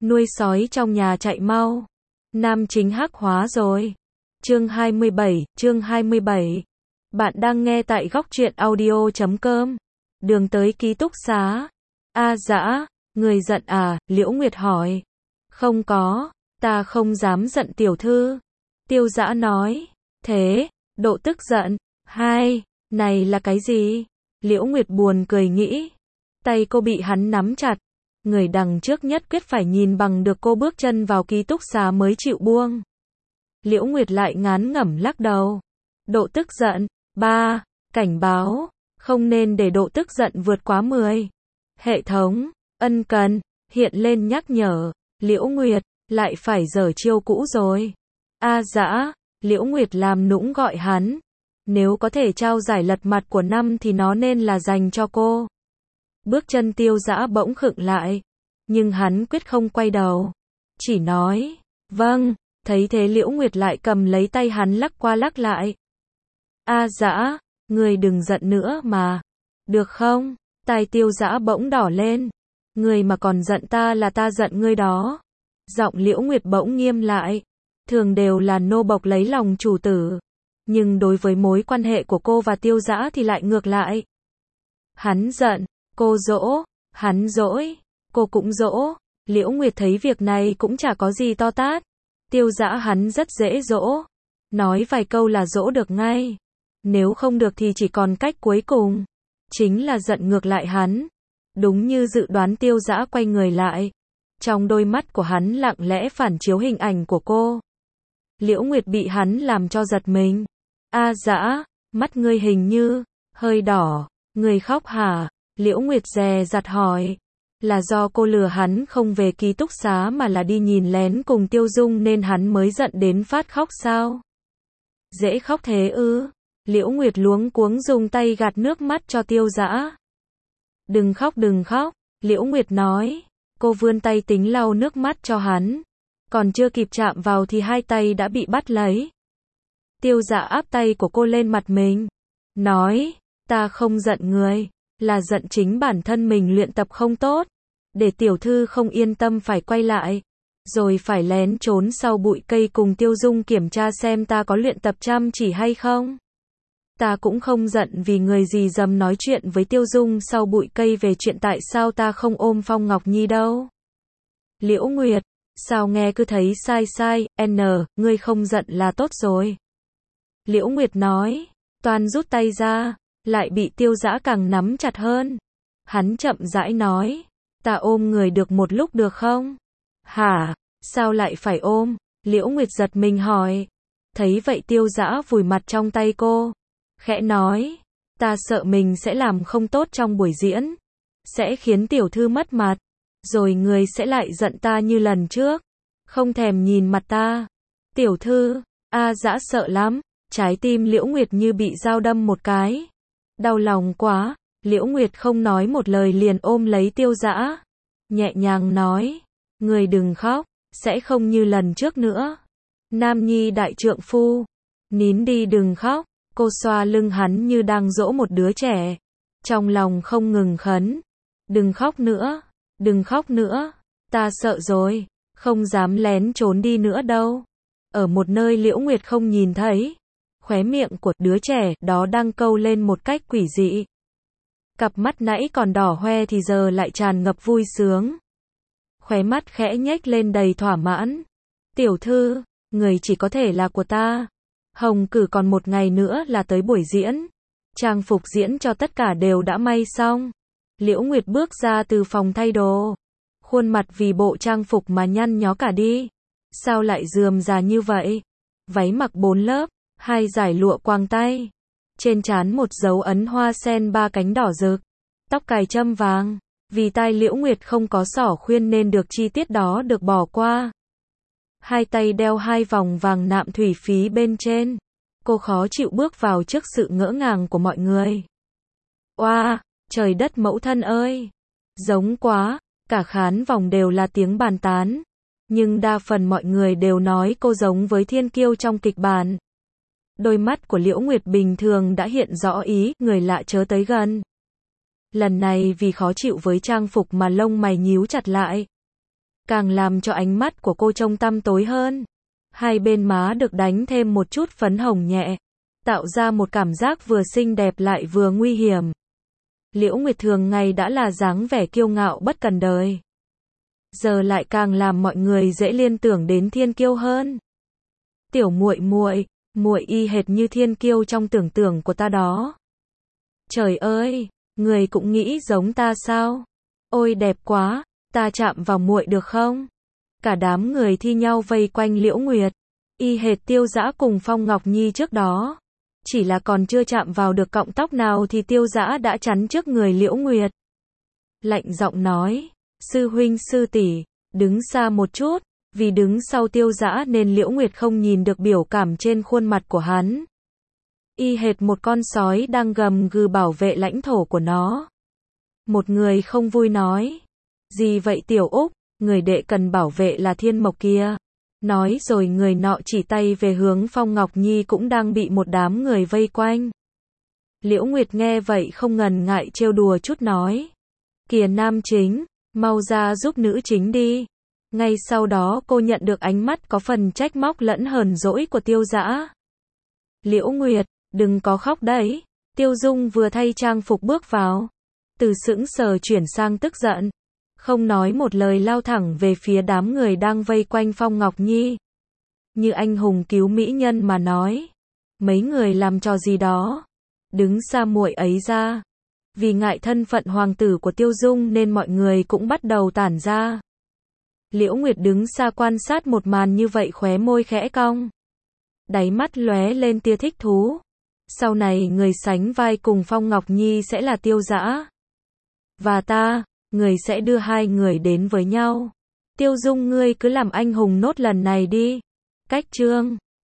nuôi sói trong nhà chạy mau. Nam chính hắc hóa rồi. Chương 27. Bạn đang nghe tại góc truyện audio.com. Đường tới ký túc xá. A Dã, người giận à? Liễu Nguyệt hỏi. Không có, ta không dám giận tiểu thư. Tiêu Dã nói. Thế, độ tức giận. Hai, này là cái gì? Liễu Nguyệt buồn cười nghĩ. Tay cô bị hắn nắm chặt. Người đằng trước nhất quyết phải nhìn bằng được cô bước chân vào ký túc xá mới chịu buông. Liễu Nguyệt lại ngán ngẩm lắc đầu. Độ tức giận. 3. Cảnh báo. Không nên để độ tức giận vượt quá 10. Hệ thống. Ân cần. Hiện lên nhắc nhở. Liễu Nguyệt. Lại phải giở chiêu cũ rồi. A Dã. Liễu Nguyệt làm nũng gọi hắn. Nếu có thể trao giải lật mặt của năm thì nó nên là dành cho cô. Bước chân Tiêu Dã bỗng khựng lại. Nhưng hắn quyết không quay đầu. Chỉ nói. Vâng. Thấy thế Liễu Nguyệt lại cầm lấy tay hắn lắc qua lắc lại. A Dã, người đừng giận nữa mà. Được không? Tai Tiêu Dã bỗng đỏ lên. Người mà còn giận ta là ta giận ngươi đó. Giọng Liễu Nguyệt bỗng nghiêm lại. Thường đều là nô bộc lấy lòng chủ tử. Nhưng đối với mối quan hệ của cô và Tiêu Dã thì lại ngược lại. Hắn giận, cô dỗ, hắn dỗi, cô cũng dỗ. Liễu Nguyệt thấy việc này cũng chả có gì to tát. Tiêu Dã hắn rất dễ dỗ. Nói vài câu là dỗ được ngay. Nếu không được thì chỉ còn cách cuối cùng. Chính là giận ngược lại hắn. Đúng như dự đoán Tiêu Dã quay người lại. Trong đôi mắt của hắn lặng lẽ phản chiếu hình ảnh của cô. Liễu Nguyệt bị hắn làm cho giật mình. A Dã, mắt ngươi hình như hơi đỏ. Ngươi khóc hả? Liễu Nguyệt dè dặt hỏi. Là do cô lừa hắn không về ký túc xá mà là đi nhìn lén cùng Tiêu Dung nên hắn mới giận đến phát khóc sao? Dễ khóc thế ư? Liễu Nguyệt luống cuống dùng tay gạt nước mắt cho Tiêu Dã. Đừng khóc đừng khóc, Liễu Nguyệt nói. Cô vươn tay tính lau nước mắt cho hắn. Còn chưa kịp chạm vào thì hai tay đã bị bắt lấy. Tiêu Dã áp tay của cô lên mặt mình. Nói, ta không giận người, là giận chính bản thân mình luyện tập không tốt. Để tiểu thư không yên tâm phải quay lại. Rồi phải lén trốn sau bụi cây cùng Tiêu Dung kiểm tra xem ta có luyện tập chăm chỉ hay không. Ta cũng không giận vì người gì dầm nói chuyện với Tiêu Dung sau bụi cây về chuyện tại sao ta không ôm Phong Ngọc Nhi đâu. Liễu Nguyệt, sao nghe cứ thấy sai sai, ngươi không giận là tốt rồi. Liễu Nguyệt nói, toan rút tay ra, lại bị Tiêu Dã càng nắm chặt hơn. Hắn chậm rãi nói, ta ôm người được một lúc được không? Hả, sao lại phải ôm? Liễu Nguyệt giật mình hỏi. Thấy vậy Tiêu Dã vùi mặt trong tay cô. Khẽ nói, ta sợ mình sẽ làm không tốt trong buổi diễn. Sẽ khiến tiểu thư mất mặt. Rồi người sẽ lại giận ta như lần trước. Không thèm nhìn mặt ta. Tiểu thư, A Dã sợ lắm. Trái tim Liễu Nguyệt như bị dao đâm một cái. Đau lòng quá. Liễu Nguyệt không nói một lời liền ôm lấy Tiêu Dã. Nhẹ nhàng nói. Người đừng khóc. Sẽ không như lần trước nữa. Nam nhi đại trượng phu. Nín đi đừng khóc. Cô xoa lưng hắn như đang dỗ một đứa trẻ. Trong lòng không ngừng khấn. Đừng khóc nữa. Đừng khóc nữa. Ta sợ rồi. Không dám lén trốn đi nữa đâu. Ở một nơi Liễu Nguyệt không nhìn thấy. Khóe miệng của đứa trẻ đó đang câu lên một cách quỷ dị. Cặp mắt nãy còn đỏ hoe thì giờ lại tràn ngập vui sướng. Khóe mắt khẽ nhếch lên đầy thỏa mãn. Tiểu thư, người chỉ có thể là của ta. Hồng Cử còn một ngày nữa là tới buổi diễn. Trang phục diễn cho tất cả đều đã may xong. Liễu Nguyệt bước ra từ phòng thay đồ. Khuôn mặt vì bộ trang phục mà nhăn nhó cả đi. Sao lại rườm rà như vậy? Váy mặc 4 lớp, 2 dải lụa quàng tay. Trên trán một dấu ấn hoa sen 3 cánh đỏ rực. Tóc cài châm vàng. Vì tai Liễu Nguyệt không có xỏ khuyên nên được chi tiết đó được bỏ qua. Hai tay đeo 2 vòng vàng nạm thủy phí bên trên. Cô khó chịu bước vào trước sự ngỡ ngàng của mọi người. Oa, trời đất mẫu thân ơi! Giống quá, cả khán vòng đều là tiếng bàn tán. Nhưng đa phần mọi người đều nói cô giống với thiên kiêu trong kịch bản. Đôi mắt của Liễu Nguyệt bình thường đã hiện rõ ý, người lạ chớ tới gần. Lần này vì khó chịu với trang phục mà lông mày nhíu chặt lại. càng làm cho ánh mắt của cô trông tăm tối hơn. Hai bên má được đánh thêm một chút phấn hồng nhẹ, tạo ra một cảm giác vừa xinh đẹp lại vừa nguy hiểm. Liễu Nguyệt thường ngày đã là dáng vẻ kiêu ngạo bất cần đời, giờ lại càng làm mọi người dễ liên tưởng đến thiên kiêu hơn. Tiểu muội muội, muội y hệt như thiên kiêu trong tưởng tượng của ta đó. Trời ơi, người cũng nghĩ giống ta sao? Ôi đẹp quá, ta chạm vào muội được không? Cả đám người thi nhau vây quanh Liễu Nguyệt, y hệt Tiêu Dã cùng Phong Ngọc Nhi trước đó. Chỉ là còn chưa chạm vào được cọng tóc nào thì Tiêu Dã đã chắn trước người Liễu Nguyệt. Lạnh giọng nói, sư huynh sư tỷ, đứng xa một chút, vì đứng sau Tiêu Dã nên Liễu Nguyệt không nhìn được biểu cảm trên khuôn mặt của hắn. Y hệt một con sói đang gầm gừ bảo vệ lãnh thổ của nó. Một người không vui nói, gì vậy Tiểu Úc, người đệ cần bảo vệ là Thiên Mộc kia. Nói rồi người nọ chỉ tay về hướng Phong Ngọc Nhi cũng đang bị một đám người vây quanh. Liễu Nguyệt nghe vậy không ngần ngại trêu đùa chút nói, kìa nam chính, mau ra giúp nữ chính đi. Ngay sau đó cô nhận được ánh mắt có phần trách móc lẫn hờn dỗi của Tiêu Dã. Liễu Nguyệt, đừng có khóc đấy. Tiêu Dung vừa thay trang phục bước vào, từ sững sờ chuyển sang tức giận, không nói một lời lao thẳng về phía đám người đang vây quanh Phong Ngọc Nhi. Như anh hùng cứu mỹ nhân mà nói, mấy người làm trò gì đó, đứng xa muội ấy ra. Vì ngại thân phận hoàng tử của Tiêu Dung nên mọi người cũng bắt đầu tản ra. Liễu Nguyệt đứng xa quan sát một màn như vậy khóe môi khẽ cong, đáy mắt lóe lên tia thích thú. Sau này người sánh vai cùng Phong Ngọc Nhi sẽ là Tiêu Dã. Và ta, người sẽ đưa hai người đến với nhau. Tiêu Dung ngươi cứ làm anh hùng nốt lần này đi. Cách chương